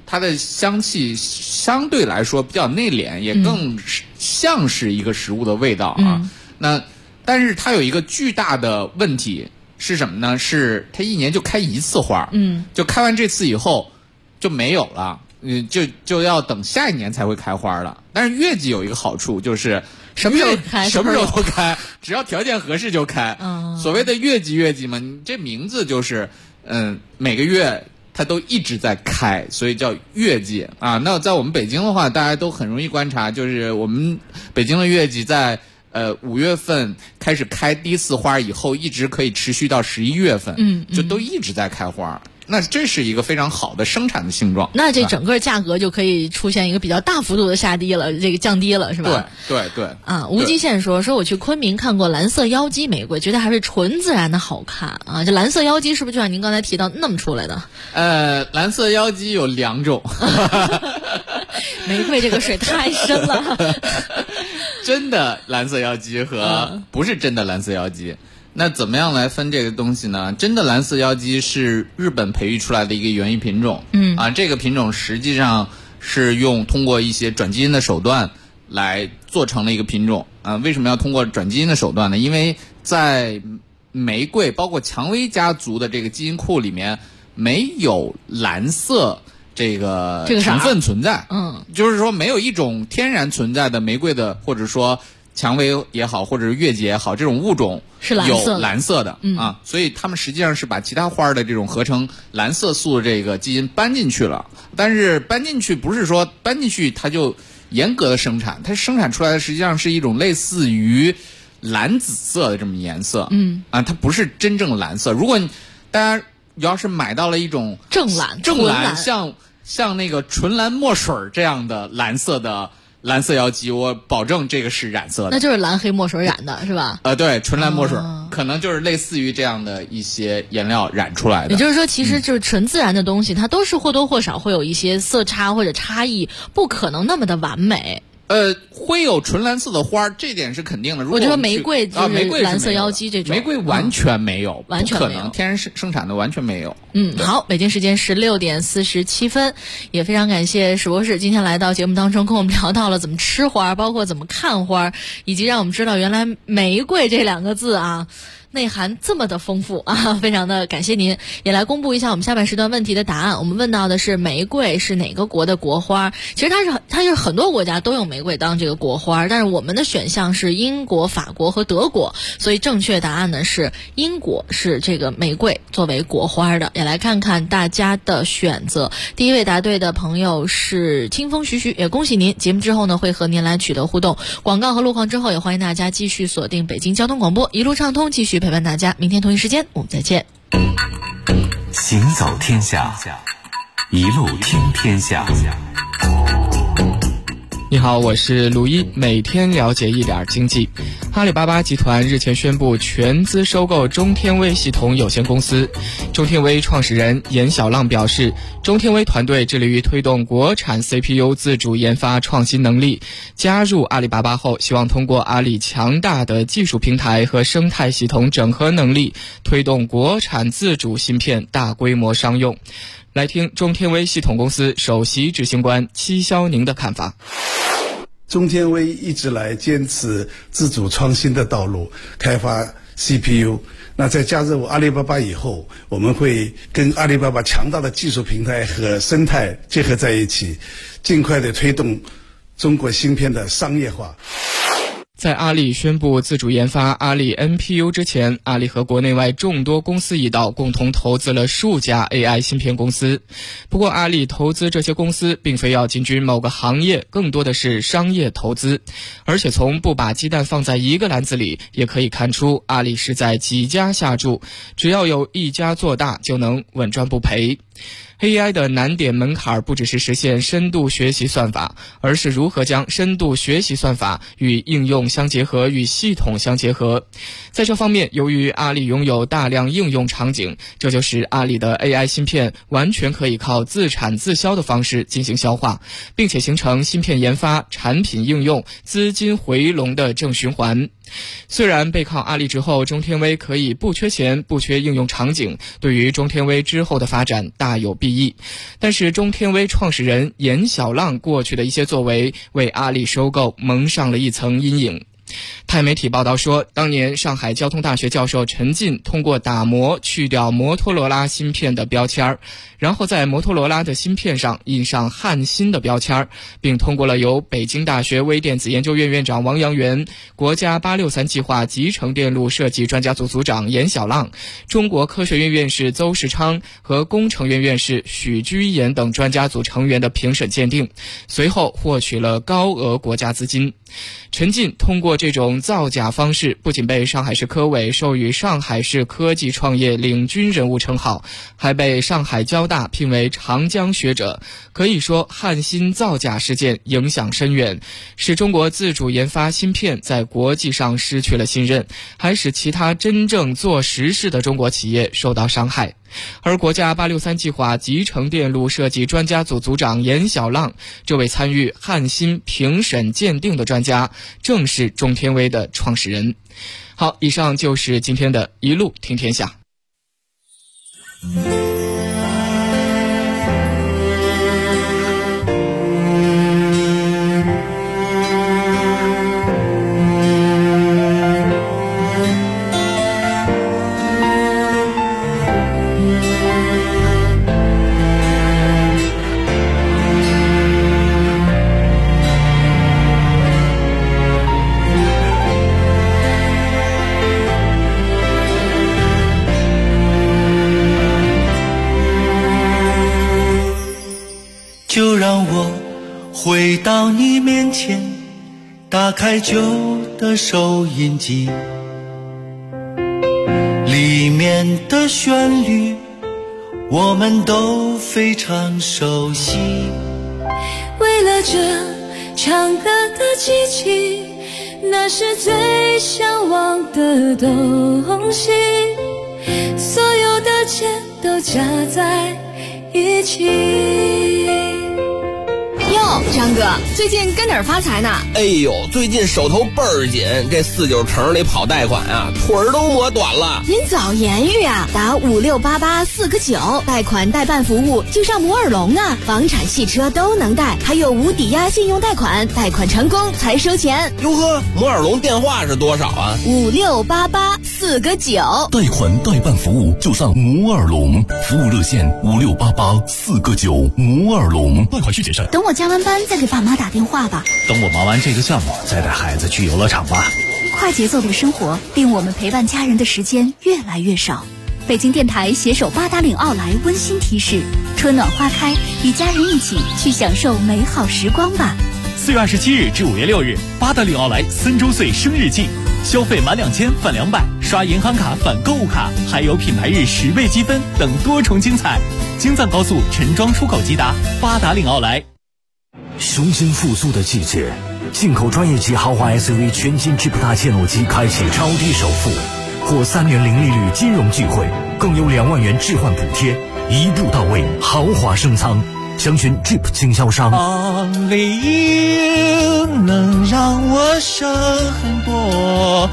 它的香气相对来说比较内敛，也更像是一个食物的味道啊。但是它有一个巨大的问题是什么呢？是它一年就开一次花，就开完这次以后就没有了，就要等下一年才会开花了。但是月季有一个好处就是什么时候开， 什么时候都开，只要条件合适就开。所谓的月季嘛，你这名字就是每个月它都一直在开，所以叫月季啊。那在我们北京的话，大家都很容易观察，就是我们北京的月季在5月份开始开第一次花以后，一直可以持续到11月份，就都一直在开花。那这是一个非常好的生产的性状， 那这整个价格就可以出现一个比较大幅度的降低了，是吧？ 对啊，无极限说我去昆明看过蓝色妖姬玫瑰，觉得还是纯自然的好看啊。这蓝色妖姬是不是就像您刚才提到那么出来的？ 蓝色妖姬有2种， 玫瑰这个水太深了。 真的蓝色妖姬和不是真的蓝色妖姬。那怎么样来分这个东西呢？真的蓝色妖姬是日本培育出来的一个园艺品种，这个品种实际上是通过一些转基因的手段来做成了一个品种为什么要通过转基因的手段呢？因为在玫瑰包括蔷薇家族的这个基因库里面没有蓝色这个成分存在，就是说没有一种天然存在的玫瑰的，或者说蔷薇也好，或者是月季也好，这种物种是有蓝色的所以他们实际上是把其他花的这种合成蓝色素的这个基因搬进去了。但是搬进去不是说搬进去它就严格的生产，它生产出来的实际上是一种类似于蓝紫色的这么颜色，它不是真正的蓝色。如果大家要是买到了一种正蓝像那个纯蓝墨水这样的蓝色的蓝色妖姬，我保证这个是染色的， 那就是蓝黑墨水染的是吧？ 对，纯蓝墨水可能就是类似于这样的一些颜料染出来的。 也就是说，其实就是纯自然的东西，它都是或多或少会有一些色差或者差异，不可能那么的完美。 会有纯蓝色的花，这点是肯定的。如果我觉得玫瑰就是蓝色妖姬这种， 玫瑰完全没有， 完全不可能，天然生产的完全没有。 好，北京时间16:47，也非常感谢史博士今天来到节目当中，跟我们聊到了怎么吃花，包括怎么看花，以及让我们知道原来玫瑰这2个字内涵这么的丰富非常的感谢您。也来公布一下我们下半时段问题的答案。我们问到的是玫瑰是哪个国的国花，其实它是很多国家都用玫瑰当这个国花，但是我们的选项是英国、法国和德国，所以正确答案呢是英国是这个玫瑰作为国花的。也来看看大家的选择，第一位答对的朋友是清风徐徐，也恭喜您。节目之后呢会和您来取得互动，广告和路况之后也欢迎大家继续锁定北京交通广播，一路畅通，继续陪伴大家。明天同一时间我们再见。 行走天下，一路听天下。 你好，我是陆一，每天了解一点经济。阿里巴巴集团日前宣布全资收购中天微系统有限公司。中天微创始人严小浪表示，中天微团队致力于推动国产 CPU 自主研发创新能力。加入阿里巴巴后，希望通过阿里强大的技术平台和生态系统整合能力，推动国产自主芯片大规模商用。来听中天微系统公司首席执行官戚肖宁的看法。 中天微一直来坚持自主创新的道路，开发 CPU。那在加入阿里巴巴以后，我们会跟阿里巴巴强大的技术平台和生态结合在一起，尽快的推动中国芯片的商业化。 在阿里宣布自主研发阿里 NPU 之前，阿里和国内外众多公司一道共同投资了数家 AI 芯片公司。不过阿里投资这些公司并非要进军某个行业，更多的是商业投资。而且从不把鸡蛋放在一个篮子里也可以看出，阿里是在几家下注，只要有一家做大就能稳赚不赔。AI 的难点门槛不只是实现深度学习算法，而是如何将深度学习算法与应用相结合，与系统相结合。在这方面，由于阿里拥有大量应用场景，这就使阿里的 AI 芯片完全可以靠自产自销的方式进行消化，并且形成芯片研发、产品应用、资金回笼的正循环。 虽然背靠阿里之后，中天威可以不缺钱、不缺应用场景，对于中天威之后的发展大有裨益，但是中天威创始人严小浪过去的一些作为，为阿里收购蒙上了一层阴影。泰媒体报道说，当年上海交通大学教授陈进通过打磨去掉摩托罗拉芯片的标签，然后在摩托罗拉的芯片上印上汉芯的标签，并通过了由北京大学微电子研究院院长王阳元、国家863计划集成电路设计专家组组长严小浪、中国科学院院士邹世昌和工程院院士许居延等专家组成员的评审鉴定，随后获取了高额国家资金。陈进通过这种造假方式，不仅被上海市科委授予上海市科技创业领军人物称号，还被上海交大聘为长江学者。可以说，汉芯造假事件影响深远，使中国自主研发芯片在国际上失去了信任，还使其他真正做实事的中国企业受到伤害。而国家863计划集成电路设计专家组组长严小浪，这位参与汉芯评审鉴定的专家，正是中天威的创始人。好，以上就是今天的一路听天下。 就让我回到你面前，打开旧的收音机，里面的旋律我们都非常熟悉。 为了这唱歌的机器，那是最向往的东西，所有的钱都加在一起。 哟，张哥，最近跟哪儿发财呢？ 哎呦，最近手头倍儿紧，这49城里跑贷款啊，腿儿都磨短了。 您早言语啊，打5688-4个9，贷款代办服务就上摩尔龙啊，房产汽车都能贷，还有无抵押信用贷款，贷款成功才收钱。 哟呵，摩尔龙电话是多少啊 ？5688-4个9， 贷款代办服务就上摩尔龙，服务热线5688-4个9，摩尔龙。 贷款需谨慎。 等我加完班再给爸妈打电话吧。 等我忙完这个项目再带孩子去游乐场吧。 快节奏的生活令我们陪伴家人的时间越来越少。北京电台携手八达岭奥莱温馨提示：春暖花开，与家人一起去享受美好时光吧。 4月27日至5月6日，八达岭奥莱3周岁生日季，消费满2000返200，刷银行卡返购物卡，还有品牌日10倍积分等多重精彩。京藏高速陈庄出口即达，八达岭奥莱。 雄心复苏的季节，进口专业级豪华 SUV 全新 Jeep 大切诺基开启超低首付，获3年零利率金融聚会，更有2万元置换补贴，一步到位，豪华升舱。详询 Jeep 经销商。 Only you 能让我生很多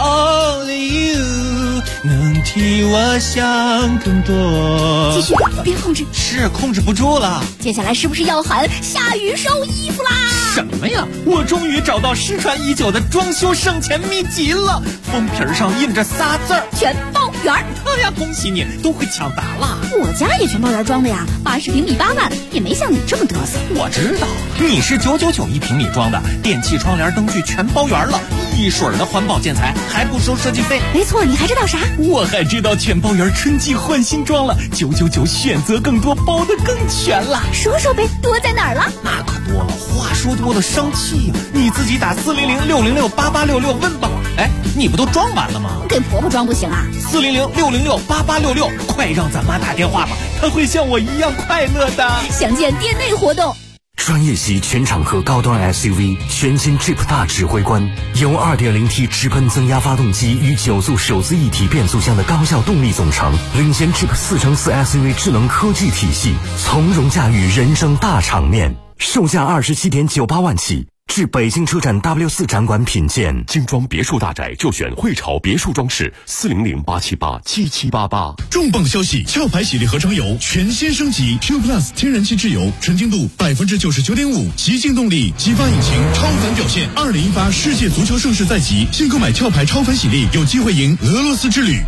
，Only you 能替我想更多。 继续，别控制， 是控制不住了。 接下来是不是要喊下雨收衣服啦？ 什么呀？我终于找到失传已久的装修省钱秘籍了，封皮上印着仨字儿： 全包圆。 哎呀，恭喜你，都会抢答了。 我家也全包圆装的呀，80平米8万，也没像你这么嘚瑟。 我知道，你是999一平米装的，电器、窗帘、灯具全包圆了，一水儿的环保建材，还不收设计费。 没错，你还知道啥？ 我还知道全包圆春季换新装了，999选择更多，包得更全了。 说说呗，多在哪儿了？ 那可多了，话说多了生气呀！你自己打400-606-8866问吧。哎，你不都装完了吗？ 给婆婆装不行啊 ？400-606-8866，快让咱妈打电话吧，她会像我一样快乐的。 详见店内活动。 专业级全场合高端 SUV 全新 Jeep 大指挥官，由 2.0T 直喷增压发动机与9速手自一体变速箱的高效动力总成，领先 Jeep 4×4 SUV 智能科技体系，从容驾驭人生大场面。售价27.98万起。 至北京车展 W4 展馆品鉴。 精装别墅大宅就选汇潮别墅装饰，400-878-7788。 重磅消息！壳牌洗涤合成油全新升级 Q Plus 天然气质油，纯净度99.5%，极净动力，激发引擎，超凡表现。2018世界足球盛世在即，新购买壳牌超凡洗涤，有机会赢俄罗斯之旅。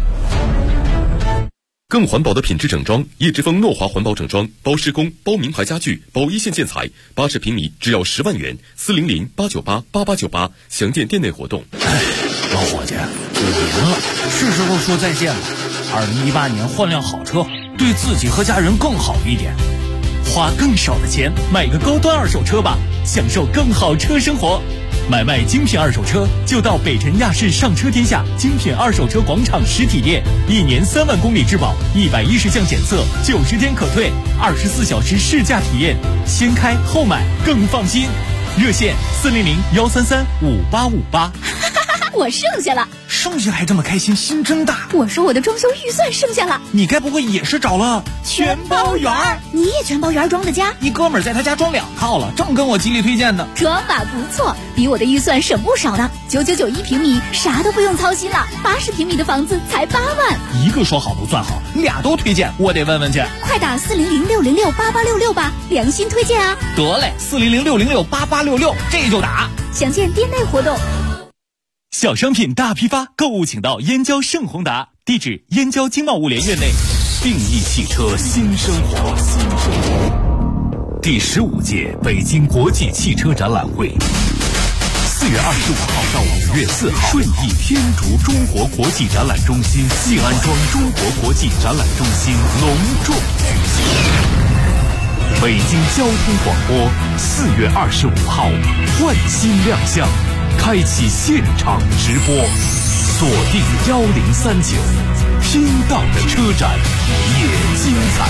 更环保的品质整装，叶之峰诺华环保整装，包施工、包名牌家具、包一线建材，80平米只要10万元，400-898-8898，详见店内活动。 老伙计，5年了，是时候说再见了。2018年换辆好车，对自己和家人更好一点。花更少的钱买个高端二手车吧，享受更好车生活。买卖精品二手车就到北辰亚市上车天下精品二手车广场实体店，1年3万公里质保，110项检测，90天可退，24小时试驾体验，先开后买更放心。热线400-133-5858。 我剩下了， 剩下还这么开心，心真大。 我说我的装修预算剩下了， 你该不会也是找了全包园？你也全包园装的家？ 你哥们儿在他家装2套了，正跟我极力推荐呢。 装法不错，比我的预算省不少呢。9991平米，啥都不用操心了。80平米的房子才8万。 一个说好不算好，俩都推荐，我得问问去。 快打400-606-8866吧，良心推荐啊！ 得嘞，400-606-8866，这就打。 详见店内活动。 小商品大批发，购物请到燕郊盛宏达，地址燕郊经贸物联院内。 定义汽车新生活，第15届北京国际汽车展览会，4月25号到5月4号，顺义天竺中国国际展览中心、信安庄中国国际展览中心隆重举行。北京交通广播4月25号焕新亮相，开启现场直播，锁定1039，听到的车展也精彩。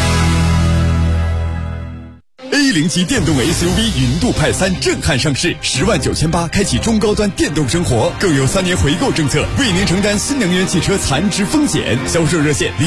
A0级电动 SUV 云度派3震撼上市，10.980万开启中高端电动生活，更有3年回购政策，为您承担新能源汽车残值风险。销售热线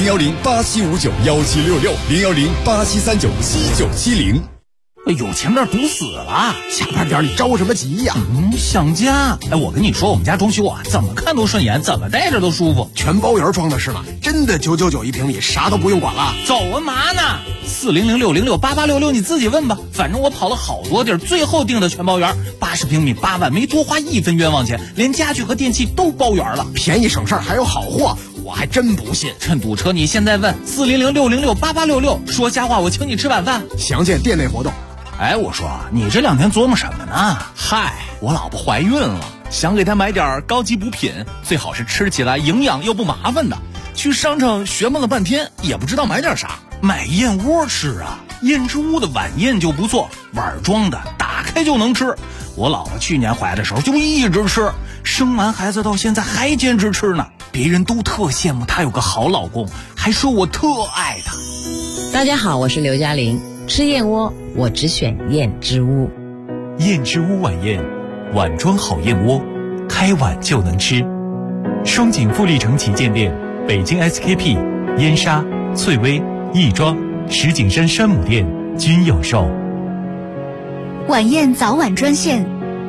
010-8759-1766，010-8739-7970。 有前面堵死了， 下班点你着什么急呀？ 想家。我跟你说，我们家装修啊，怎么看都顺眼，怎么待着都舒服。 全包圆装的是吗？真的9991平米，啥都不用管了。 走啊嘛呢？400-606-8866，你自己问吧。反正我跑了好多地儿，最后定的全包圆，80平米8万，没多花1分冤枉钱，连家具和电器都包圆了， 便宜省事儿还有好货。我还真不信， 趁堵车你现在问400-606-8866，说瞎话我请你吃晚饭。 详见店内活动。 我说你这2天琢磨什么呢？嗨，我老婆怀孕了，想给她买点高级补品，最好是吃起来营养又不麻烦的。去商场学摸了半天，也不知道买点啥。买燕窝吃啊，燕之屋的晚宴就不错，碗装的，打开就能吃。我老婆去年怀的时候就一直吃，生完孩子到现在还坚持吃呢。别人都特羡慕她有个好老公，还说我特爱她。 大家好，我是刘嘉玲。吃燕窝我只选燕之屋。 燕之屋晚宴，碗装好燕窝，开碗就能吃。双井富力城旗舰店、北京 SKP、燕莎、翠微、亦庄、石景山山姆店均有售。 晚宴早晚专线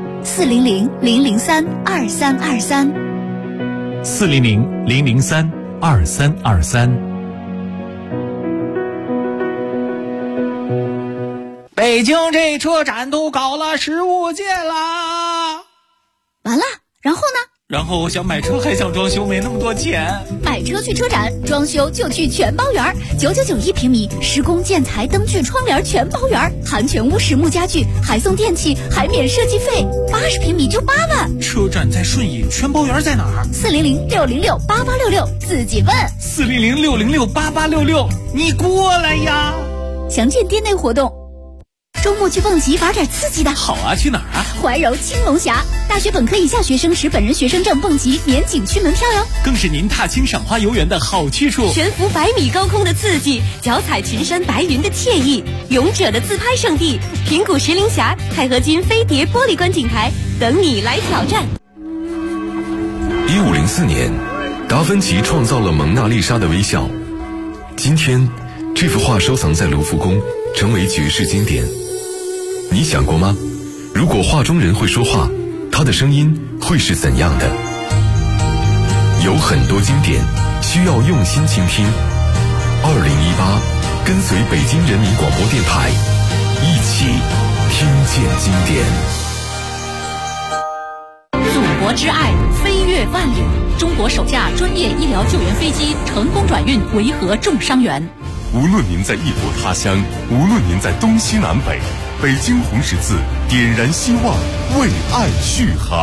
400-003-2323 400-003-2323。 北京这车展都搞了15届啦， 完了，然后呢？ 然后我想买车还想装修，没那么多钱。 买车去车展，装修就去全包园，9991平米，施工建材灯具窗帘全包园，含全屋实木家具，还送电器，还免设计费，80平米就8万。 车展在顺义，全包园在哪儿 ？400-606-8866，自己问。 400-606-8866，你过来呀！ 详见店内活动。周末去蹦极玩点刺激的。 好啊，去哪儿啊？ 怀柔青龙峡，大学本科以下学生持本人学生证蹦极免景区门票哟。 更是您踏青赏花游园的好去处， 悬浮100米高空的刺激，脚踩群山白云的惬意，勇者的自拍圣地，平谷石林峡、钛合金飞碟玻璃观景台等你来挑战。 1504年，达芬奇创造了蒙娜丽莎的微笑。今天，这幅画收藏在卢浮宫，成为绝世经典。你想过吗？ 如果画中人会说话，他的声音会是怎样的？有很多经典需要用心倾听。2018，跟随北京人民广播电台，一起听见经典。 祖国之爱飞越万里，中国首架专业医疗救援飞机成功转运维和重伤员。 无论您在异国他乡，无论您在东西南北，北京红十字点燃希望，为爱续航。